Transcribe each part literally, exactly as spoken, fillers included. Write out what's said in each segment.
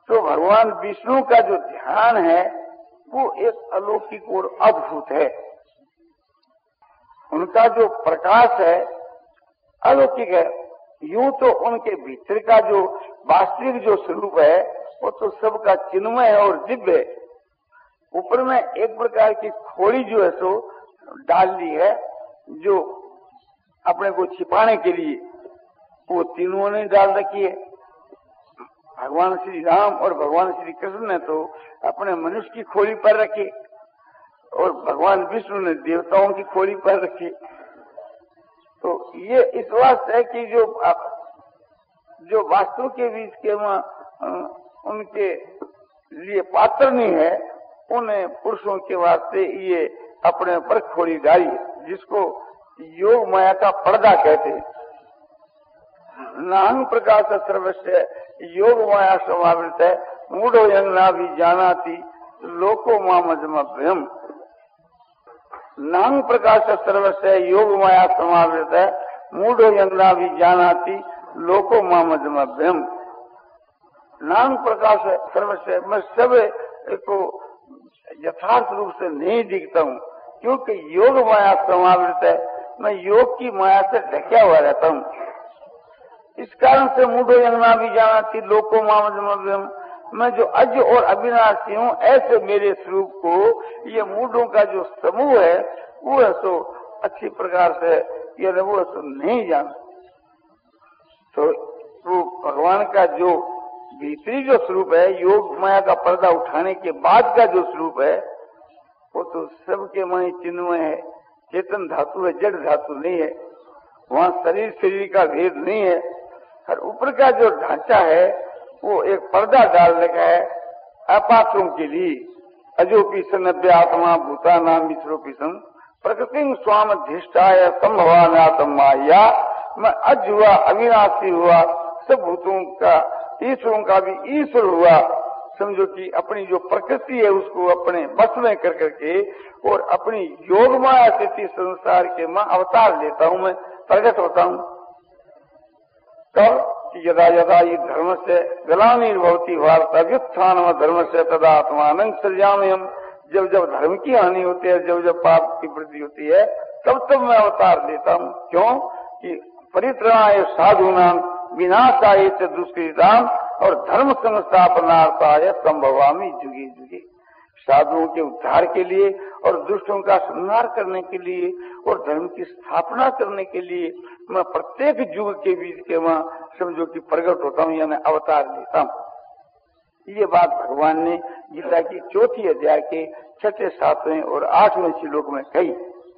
तो भगवान विष्णु का जो ध्यान है वो एक अलौकिक और अद्भुत है। उनका जो प्रकाश है अलौकिक है। यूं तो उनके भीतर का जो वास्तविक जो स्वरूप है वो तो सबका चिन्मय है और दिव्य है। ऊपर में एक प्रकार की खोड़ी जो है सो डाल ली है, जो अपने को छिपाने के लिए, वो तीनों ने डाल रखी है। भगवान श्री राम और भगवान श्री कृष्ण ने तो अपने मनुष्य की खोली पर रखी और भगवान विष्णु ने देवताओं की खोली पर रखी। तो ये इस वास्ते है कि जो जो वास्तु के बीच के वहाँ उनके लिए पात्र नहीं है, उन्हें पुरुषों के वास्ते ये अपने पर खोली डाली, जिसको योग माया का पर्दा कहते हैं। नाहं प्रकाश सर्वस्य योग माया समावृत है, मूढ़ो यंगना भी जानाति लोको मामजमभ्यम। नाहं प्रकाश सर्वस्य योग माया समावृत है, मूढ़ो यंगना भी जानाति लोको मामजमभ्यम। नाहं प्रकाश सर्वस्य, मैं सब को यथार्थ रूप से नहीं दिखता हूँ, क्योंकि योग माया समावृत है, मैं योग की माया से ढका हुआ रहता हूँ। इस कारण से मूढ़ो यंगना भी जानाति लोको मामजमभ्यम, मैं जो अज और अविनाशी हूँ, ऐसे मेरे स्वरूप को ये मूढ़ों का जो समूह है वो है सो अच्छी प्रकार से ये वो सो नहीं जानता। तो वो भगवान का जो भीतरी जो स्वरूप है, योग माया का पर्दा उठाने के बाद का जो स्वरूप है, वो तो सबके मन चिन्मय है, चेतन धातु है, जड़ धातु नहीं है। वहाँ शरीर शरीर का भेद नहीं है। और ऊपर का जो ढांचा है वो एक पर्दा डाल रखा है अपात्रों के लिए। अजो पीसन नब्बे आत्मा भूता नाम मिश्रो पीसन प्रकृति स्वाम धिष्ठाय संभवानात्म माया। मैं अज हुआ, अविनाशी हुआ, सब भूतों का, ईश्वरों का भी ईश्वर हुआ। समझो कि अपनी जो प्रकृति है उसको अपने बस में कर करके और अपनी योग माया स्थिति संसार के मां अवतार लेता हूँ, मैं प्रकट होता हूँ। तब यदा यदा ये धर्म से ग्लानिर्भवति भारत व्युत्थान धर्म से तदा आत्मान सृजाम्यहम्। जब जब धर्म की हानि होती है, जब जब पाप की वृद्धि होती है, तब तब मैं अवतार लेता हूँ। क्यों कि परित्राणाय साधूनां विनाशाय च दुष्कृताम् और धर्म संस्थापनार्थाय संभवामि जुगे जुगे। साधुओं के उद्धार के लिए और दुष्टों का संहार करने के लिए और धर्म की स्थापना करने के लिए मैं प्रत्येक युग के बीच के वहाँ समझो कि प्रकट होता हूँ, या मैं अवतार लेता हूँ। ये बात भगवान ने गीता की चौथी अध्याय के छठे, सातवें और आठवें श्लोक में कही।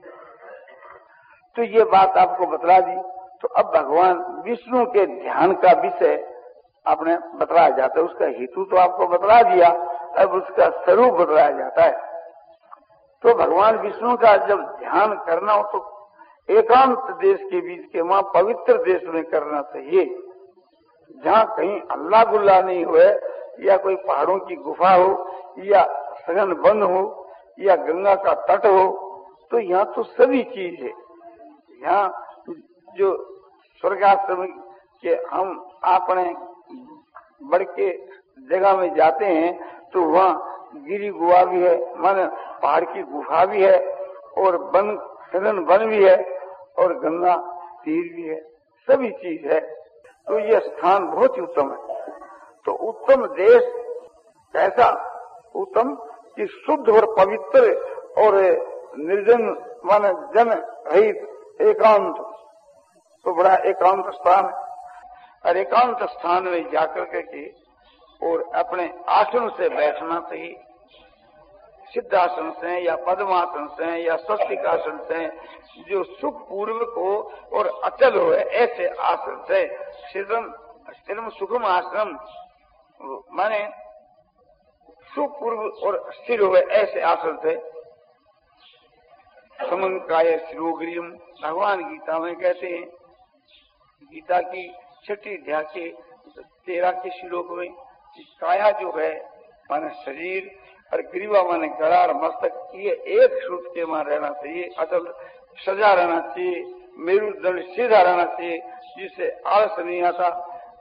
तो ये बात आपको बतला दी। तो अब भगवान विष्णु के ध्यान का विषय आपने बतलाया जाता है, उसका हेतु तो आपको बतला दिया, अब उसका स्वरूप बतलाया जाता है। तो भगवान विष्णु का जब ध्यान करना हो तो एकांत देश के बीच के वहां पवित्र देश में करना चाहिए, जहाँ कहीं अल्लाह गुल्ला नहीं हुए, या कोई पहाड़ों की गुफा हो, या सघन वन हो, या गंगा का तट हो। तो यहाँ तो सभी चीज है। यहाँ जो स्वर्गाश्रम के हम अपने बढ़ के जगह में जाते हैं तो वहाँ गिरी गुफा भी है, माने पहाड़ की गुफा भी है, और वन सघन वन भी है, और गंगा तीर भी है, सभी चीज है। तो ये स्थान बहुत ही उत्तम है। तो उत्तम देश कैसा उत्तम कि शुद्ध और पवित्र और निर्जन माने जन रहित एकांत, तो बड़ा एकांत स्थान है। और एकांत स्थान में जाकर के और अपने आसन से बैठना चाहिए, सिद्धासन से या पद्मासन से या स्वस्तिकासन से, जो सुख पूर्वक हो और अचल हो, ऐसे आसन से। स्थिरम सुखम आश्रम माने सुख पूर्व और स्थिर हो, ऐसे आसन से। समंकाय शिरोग्रीम भगवान गीता में कहते हैं, गीता की छठी अध्याय के तेरह के श्लोक में, काया जो है माने शरीर और ग्रीवा माने गला और मस्तक, ये एक सूत्र के वहां रहना चाहिए, अचल सजा रहना चाहिए, मेरुदंड सीधा रहना चाहिए, जिससे आलस नहीं आता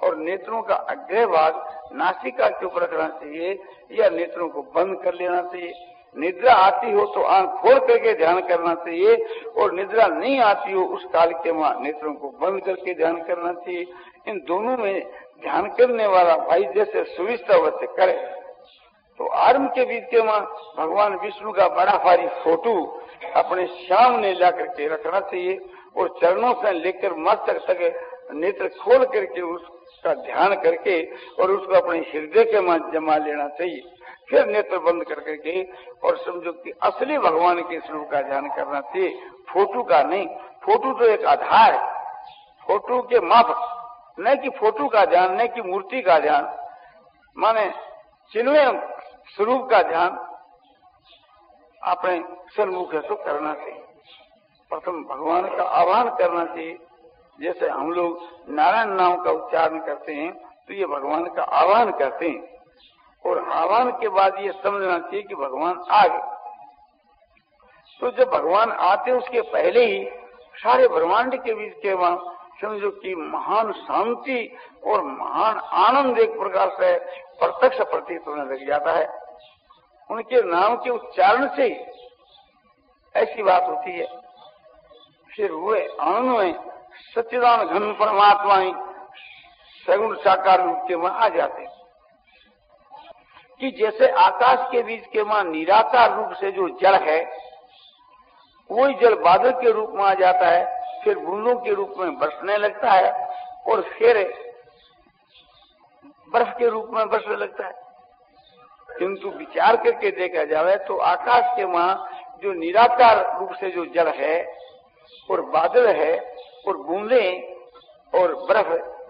और नेत्रों का अग्र भाग नासिका के ऊपर रखना चाहिए या नेत्रों को बंद कर लेना चाहिए। निद्रा आती हो तो आंख खोल करके ध्यान करना चाहिए और निद्रा नहीं आती हो उस काल के वहाँ नेत्रों को बंद करके ध्यान करना चाहिए। इन दोनों में ध्यान करने वाला भाई जैसे सुविधा वैसे करे। तो आरंभ के बीच के वहाँ भगवान विष्णु का बड़ा भारी फोटो अपने सामने ला करके रखना चाहिए और चरणों से लेकर मस्तक तक नेत्र खोल करके उसका ध्यान करके और उसको अपने हृदय के वहाँ जमा लेना चाहिए। फिर नेत्र बंद कर करके और समझो कि असली भगवान के स्वरूप का ध्यान करना चाहिए, फोटो का नहीं। फोटो तो एक आधार है, फोटो के माप न कि फोटो का ध्यान, न कि मूर्ति का ध्यान, माने चिन्मय स्वरूप का ध्यान अपने सन्मुख से करना चाहिए। प्रथम भगवान का आह्वान करना चाहिए। जैसे हम लोग नारायण नाम का उच्चारण करते हैं तो ये भगवान का आह्वान करते हैं और आह्वान के बाद ये समझना चाहिए कि भगवान आ गए। तो जब भगवान आते उसके पहले ही सारे ब्रह्मांड के बीच के वहां समझो कि महान शांति और महान आनंद एक प्रकार से प्रत्यक्ष प्रतीत होने लग जाता है। उनके नाम के उच्चारण से ही ऐसी बात होती है। फिर हुए आनंद में सच्चिदानंद घन परमात्मा ही सगुण साकार रूप के वहां आ जाते हैं कि जैसे आकाश के बीच के वहां निराकार रूप से जो जल है वही जल बादल के रूप में आ जाता है, फिर बूंदों के रूप में बरसने लगता है और फिर बर्फ के रूप में बरसने लगता है। किंतु विचार करके देखा जाए तो आकाश के वहां जो निराकार रूप से जो जल है और बादल है और बूंदे और बर्फ,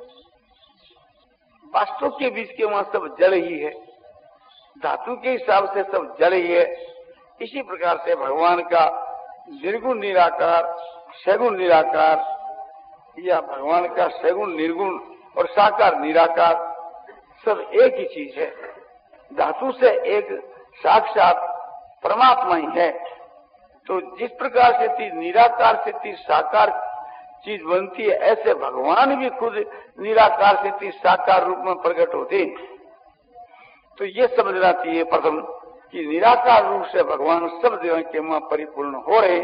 वास्तव के बीच के वहां सब जल ही है, धातु के हिसाब से सब जल ही है। इसी प्रकार से भगवान का निर्गुण निराकार, सगुण निराकार या भगवान का सगुण निर्गुण और साकार निराकार सब एक ही चीज है। धातु से एक साक्षात परमात्मा ही है। तो जिस प्रकार से तीन निराकार से तीन साकार चीज बनती है, ऐसे भगवान भी खुद निराकार से तीन साकार रूप में प्रकट होते हैं। तो ये समझना चाहिए प्रथम कि निराकार रूप से भगवान सब जगह के वहां परिपूर्ण हो रहे।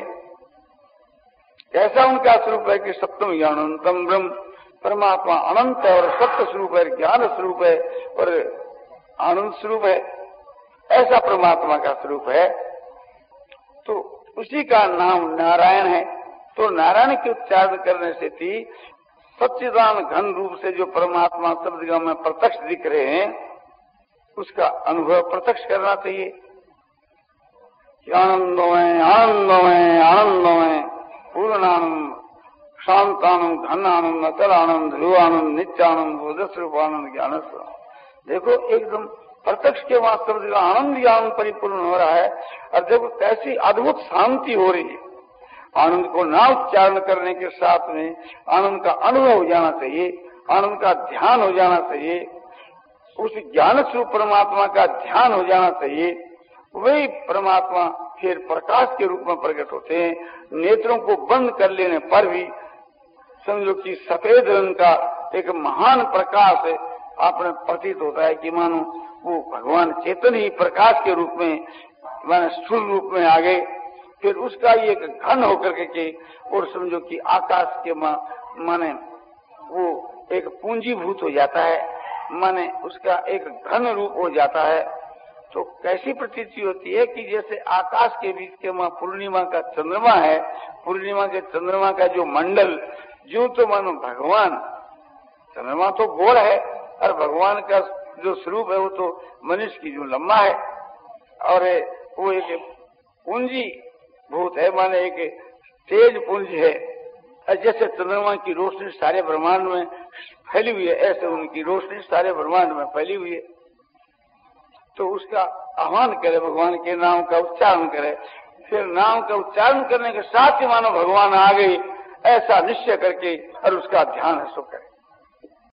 ऐसा उनका स्वरूप है कि सप्तम ज्ञानंतम ब्रह्म, परमात्मा अनंत है और सत्य स्वरूप है, ज्ञान स्वरूप है और आनंद स्वरूप है। ऐसा परमात्मा का स्वरूप है। तो उसी का नाम नारायण है। तो नारायण के उच्चारण करने से थी सच्चिदान घन रूप से जो परमात्मा सब जगह में प्रत्यक्ष दिख रहे हैं उसका अनुभव प्रत्यक्ष करना चाहिए। आनंदमय आनंदमय आनंदमय पूर्णानंद शांतानंद घनानंद अचलानंद ध्रुवानंद नित्यानंद बोधस्वरूपानंद ज्ञान। देखो एकदम प्रत्यक्ष के वहां सब जगह आनंद ज्ञान परिपूर्ण हो रहा है और देखो कैसी अद्भुत शांति हो रही है। आनंद को ना उच्चारण करने के साथ में आनंद का अनुभव हो जाना चाहिए, आनंद का ध्यान हो जाना चाहिए, उस ज्ञान स्वरूप परमात्मा का ध्यान हो जाना चाहिए। वही परमात्मा फिर प्रकाश के रूप में प्रकट होते हैं। नेत्रों को बंद कर लेने पर भी समझो कि सफेद रंग का एक महान प्रकाश आपने प्रतीत होता है कि मानो वो भगवान चेतन ही प्रकाश के रूप में माने स्थूल रूप में आ गए। फिर उसका ये एक घन होकर के और समझो कि आकाश के माने वो एक पूंजीभूत हो जाता है, माने उसका एक घन रूप हो जाता है। तो कैसी प्रतीति होती है कि जैसे आकाश के बीच के वहां पूर्णिमा का चंद्रमा है, पूर्णिमा के चंद्रमा का जो मंडल जो तो मानो भगवान, चंद्रमा तो गोल है और भगवान का जो स्वरूप है वो तो मनुष्य की जो लंबा है और वो एक पूंजी भूत है, माने एक तेज पुंज है। जैसे चंद्रमा की रोशनी सारे ब्रह्मांड में फैली हुई है, ऐसे उनकी रोशनी सारे ब्रह्मांड में फैली हुई है। तो उसका आह्वान करे, भगवान के नाम का उच्चारण करे, फिर नाम का उच्चारण करने के साथ ही मानो भगवान आ गई, ऐसा निश्चय करके और उसका ध्यान है सो करे।